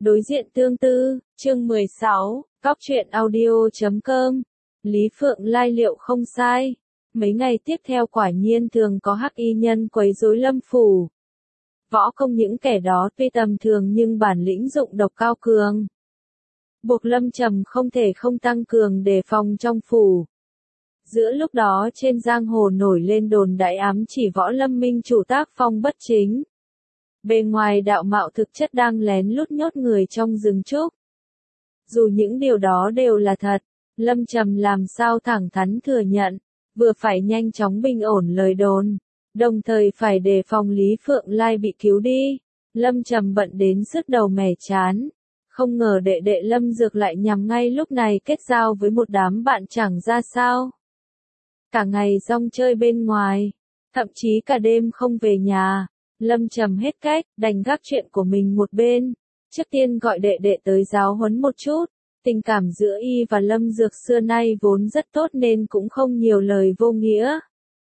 Đối diện tương tư, chương 16, Cóc truyện audio.com. Lý Phượng Lai liệu không sai. Mấy ngày tiếp theo quả nhiên thường có hắc y nhân quấy rối Lâm phủ. Võ công những kẻ đó tuy tầm thường nhưng bản lĩnh dụng độc cao cường. Buộc Lâm Trầm không thể không tăng cường đề phòng trong phủ. Giữa lúc đó trên giang hồ nổi lên đồn đại ám chỉ Võ Lâm minh chủ tác phong bất chính. Bề ngoài đạo mạo thực chất đang lén lút nhốt người trong rừng trúc. Dù những điều đó đều là thật, Lâm Trầm làm sao thẳng thắn thừa nhận, vừa phải nhanh chóng bình ổn lời đồn, đồng thời phải đề phòng Lý Phượng Lai bị cứu đi. Lâm Trầm bận đến sứt đầu mẻ chán, không ngờ đệ đệ Lâm Dược lại nhằm ngay lúc này kết giao với một đám bạn chẳng ra sao. Cả ngày rong chơi bên ngoài, thậm chí cả đêm không về nhà. Lâm Trầm hết cách, đành gác chuyện của mình một bên. Trước tiên gọi đệ đệ tới giáo huấn một chút. Tình cảm giữa y và Lâm Dược xưa nay vốn rất tốt nên cũng không nhiều lời vô nghĩa.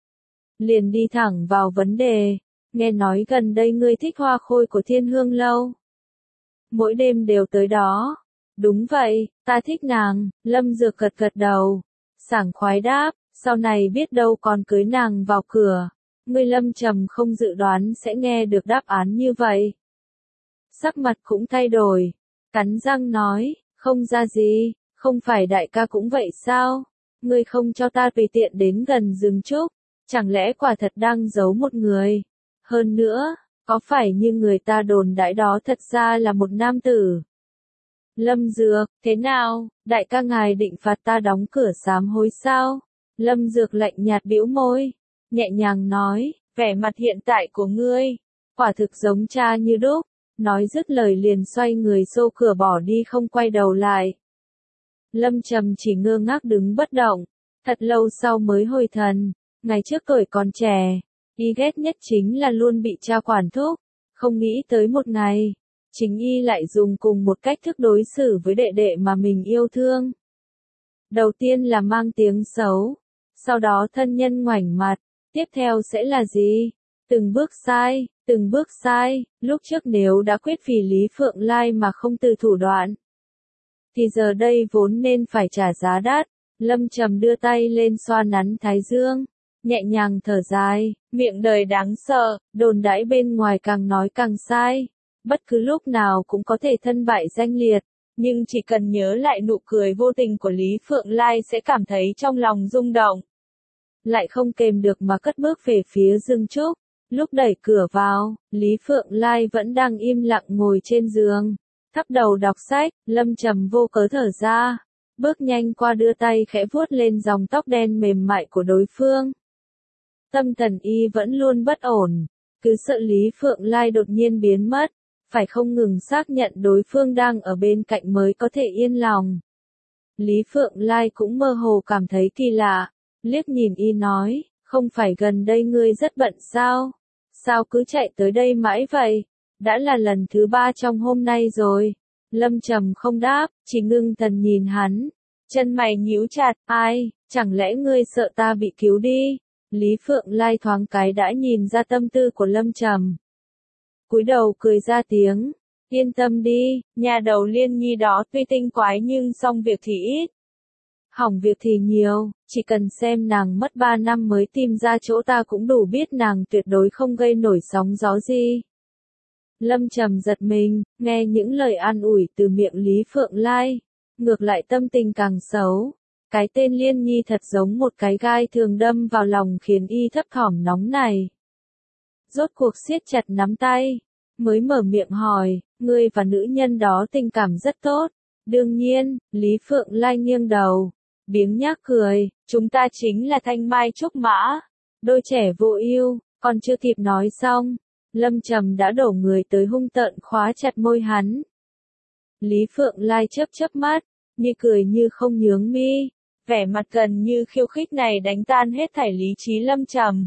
Liền đi thẳng vào vấn đề. Nghe nói gần đây ngươi thích hoa khôi của Thiên Hương Lâu. Mỗi đêm đều tới đó. Đúng vậy, ta thích nàng. Lâm Dược gật gật đầu. Sảng khoái đáp, sau này biết đâu còn cưới nàng vào cửa. Ngươi Lâm Trầm không dự đoán sẽ nghe được đáp án như vậy. Sắc mặt cũng thay đổi, cắn răng nói, không ra gì, không phải đại ca cũng vậy sao? Ngươi không cho ta tùy tiện đến gần rừng trúc, chẳng lẽ quả thật đang giấu một người? Hơn nữa, có phải như người ta đồn đại đó thật ra là một nam tử? Lâm Dược, thế nào, đại ca ngài định phạt ta đóng cửa sám hối sao? Lâm Dược lạnh nhạt bĩu môi, nhẹ nhàng nói, vẻ mặt hiện tại của ngươi, quả thực giống cha như đúc. Nói dứt lời liền xoay người xô cửa bỏ đi không quay đầu lại. Lâm Trầm chỉ ngơ ngác đứng bất động, thật lâu sau mới hồi thần. Ngày trước tuổi còn trẻ, y ghét nhất chính là luôn bị cha quản thúc, không nghĩ tới một ngày, chính y lại dùng cùng một cách thức đối xử với đệ đệ mà mình yêu thương. Đầu tiên là mang tiếng xấu, sau đó thân nhân ngoảnh mặt, tiếp theo sẽ là gì? Từng bước sai, lúc trước nếu đã quyết vì Lý Phượng Lai mà không từ thủ đoạn, thì giờ đây vốn nên phải trả giá đắt. Lâm Trầm đưa tay lên xoa nắn thái dương, nhẹ nhàng thở dài, miệng đời đáng sợ, đồn đãi bên ngoài càng nói càng sai, bất cứ lúc nào cũng có thể thân bại danh liệt, nhưng chỉ cần nhớ lại nụ cười vô tình của Lý Phượng Lai sẽ cảm thấy trong lòng rung động. Lại không kềm được mà cất bước về phía rừng trúc. Lúc đẩy cửa vào, Lý Phượng Lai vẫn đang im lặng ngồi trên giường, thấp đầu đọc sách. Lâm Trầm vô cớ thở ra, bước nhanh qua đưa tay khẽ vuốt lên dòng tóc đen mềm mại của đối phương. Tâm thần y vẫn luôn bất ổn, cứ sợ Lý Phượng Lai đột nhiên biến mất, phải không ngừng xác nhận đối phương đang ở bên cạnh mới có thể yên lòng. Lý Phượng Lai cũng mơ hồ cảm thấy kỳ lạ, liếc nhìn y nói, không phải gần đây ngươi rất bận sao? Sao cứ chạy tới đây mãi vậy? Đã là lần thứ 3 trong hôm nay rồi. Lâm Trầm không đáp, chỉ ngưng thần nhìn hắn. Chân mày nhíu chặt, ai, chẳng lẽ ngươi sợ ta bị cứu đi? Lý Phượng Lai thoáng cái đã nhìn ra tâm tư của Lâm Trầm. Cúi đầu cười ra tiếng, yên tâm đi, nhà đầu Liên Nhi đó tuy tinh quái nhưng xong việc thì ít. Hỏng việc thì nhiều, chỉ cần xem nàng mất 3 năm mới tìm ra chỗ ta cũng đủ biết nàng tuyệt đối không gây nổi sóng gió gì. Lâm Trầm giật mình, nghe những lời an ủi từ miệng Lý Phượng Lai, ngược lại tâm tình càng xấu. Cái tên Liên Nhi thật giống một cái gai thường đâm vào lòng khiến y thấp thỏm nóng này. Rốt cuộc siết chặt nắm tay, mới mở miệng hỏi, ngươi và nữ nhân đó tình cảm rất tốt. Đương nhiên, Lý Phượng Lai nghiêng đầu, biếng nhác cười, chúng ta chính là thanh mai trúc mã, đôi trẻ vô ưu. Còn chưa kịp nói xong, Lâm Trầm đã đổ người tới hung tợn khóa chặt môi hắn. Lý Phượng Lai chớp chớp mắt, như cười như không nhướng mi, vẻ mặt gần như khiêu khích này đánh tan hết thảy lý trí Lâm Trầm.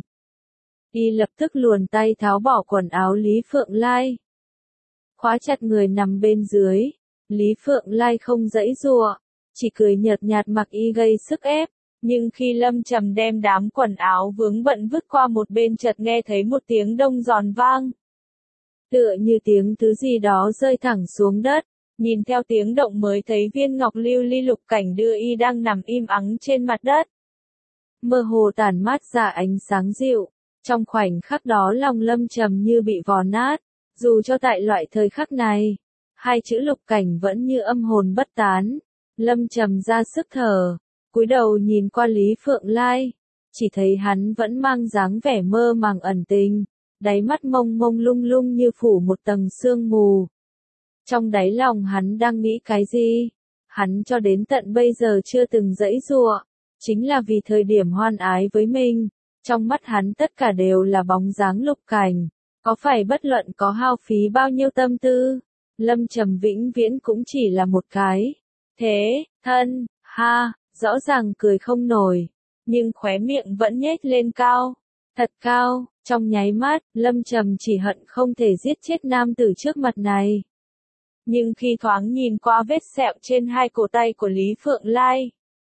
Y lập tức luồn tay tháo bỏ quần áo Lý Phượng Lai, khóa chặt người nằm bên dưới. Lý Phượng Lai không giãy giụa, chỉ cười nhợt nhạt mặc y gây sức ép, nhưng khi Lâm Trầm đem đám quần áo vướng bận vứt qua một bên chợt nghe thấy một tiếng đông giòn vang. Tựa như tiếng thứ gì đó rơi thẳng xuống đất, Nhìn theo tiếng động mới thấy viên ngọc lưu ly Lục Cảnh đưa y đang nằm im ắng trên mặt đất. Mơ hồ tản mát ra ánh sáng dịu. Trong khoảnh khắc đó lòng Lâm Trầm như bị vò nát. Dù cho tại loại thời khắc này, hai chữ Lục Cảnh vẫn như âm hồn bất tán. Lâm Trầm ra sức thở, cúi đầu nhìn qua Lý Phượng Lai, chỉ thấy hắn vẫn mang dáng vẻ mơ màng ẩn tình, đáy mắt mông mông lung lung như phủ một tầng sương mù. Trong đáy lòng hắn đang nghĩ cái gì? Hắn cho đến tận bây giờ chưa từng giãy giụa, chính là vì thời điểm hoan ái với mình, trong mắt hắn tất cả đều là bóng dáng Lục Cảnh, có phải bất luận có hao phí bao nhiêu tâm tư, Lâm Trầm vĩnh viễn cũng chỉ là một cái thế thân, ha, rõ ràng cười không nổi, nhưng khóe miệng vẫn nhếch lên cao, thật cao. Trong nháy mắt, Lâm Trầm chỉ hận không thể giết chết nam tử trước mặt này. Nhưng khi thoáng nhìn qua vết sẹo trên hai cổ tay của Lý Phượng Lai,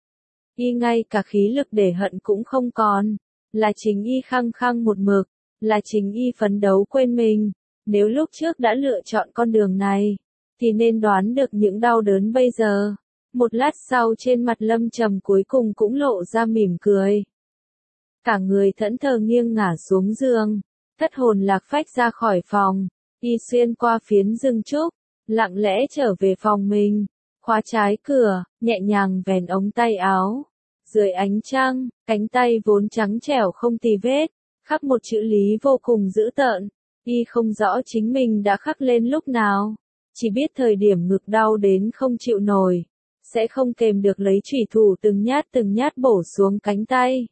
y ngay cả khí lực để hận cũng không còn, là chính y khăng khăng một mực, là chính y phấn đấu quên mình. Nếu lúc trước đã lựa chọn con đường này, thì nên đoán được những đau đớn bây giờ. Một lát sau trên mặt Lâm Trầm cuối cùng cũng lộ ra mỉm cười. Cả người thẫn thờ nghiêng ngả xuống giường, thất hồn lạc phách ra khỏi phòng, y xuyên qua phiến rừng trúc, lặng lẽ trở về phòng mình, khóa trái cửa, nhẹ nhàng vén ống tay áo. Dưới ánh trăng, cánh tay vốn trắng trẻo không tì vết, khắc một chữ Lý vô cùng dữ tợn, y không rõ chính mình đã khắc lên lúc nào, chỉ biết thời điểm ngực đau đến không chịu nổi, sẽ không kềm được lấy chủy thủ từng nhát bổ xuống cánh tay.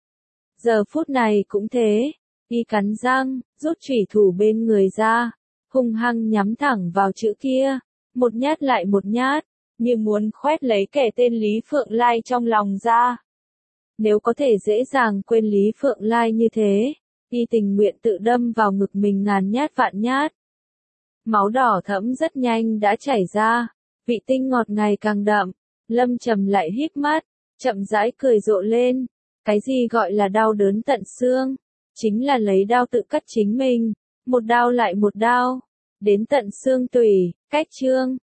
Giờ phút này cũng thế, y cắn răng, rút chủy thủ bên người ra, hung hăng nhắm thẳng vào chữ kia, một nhát lại một nhát, như muốn khoét lấy kẻ tên Lý Phượng Lai trong lòng ra. Nếu có thể dễ dàng quên Lý Phượng Lai như thế, y tình nguyện tự đâm vào ngực mình ngàn nhát vạn nhát. Máu đỏ thẫm rất nhanh đã chảy ra, vị tinh ngọt ngày càng đậm, Lâm Trầm lại híp mắt, chậm rãi cười rộ lên. Cái gì gọi là đau đớn tận xương? Chính là lấy đao tự cắt chính mình, một đao lại một đao, đến tận xương tủy, cách chương.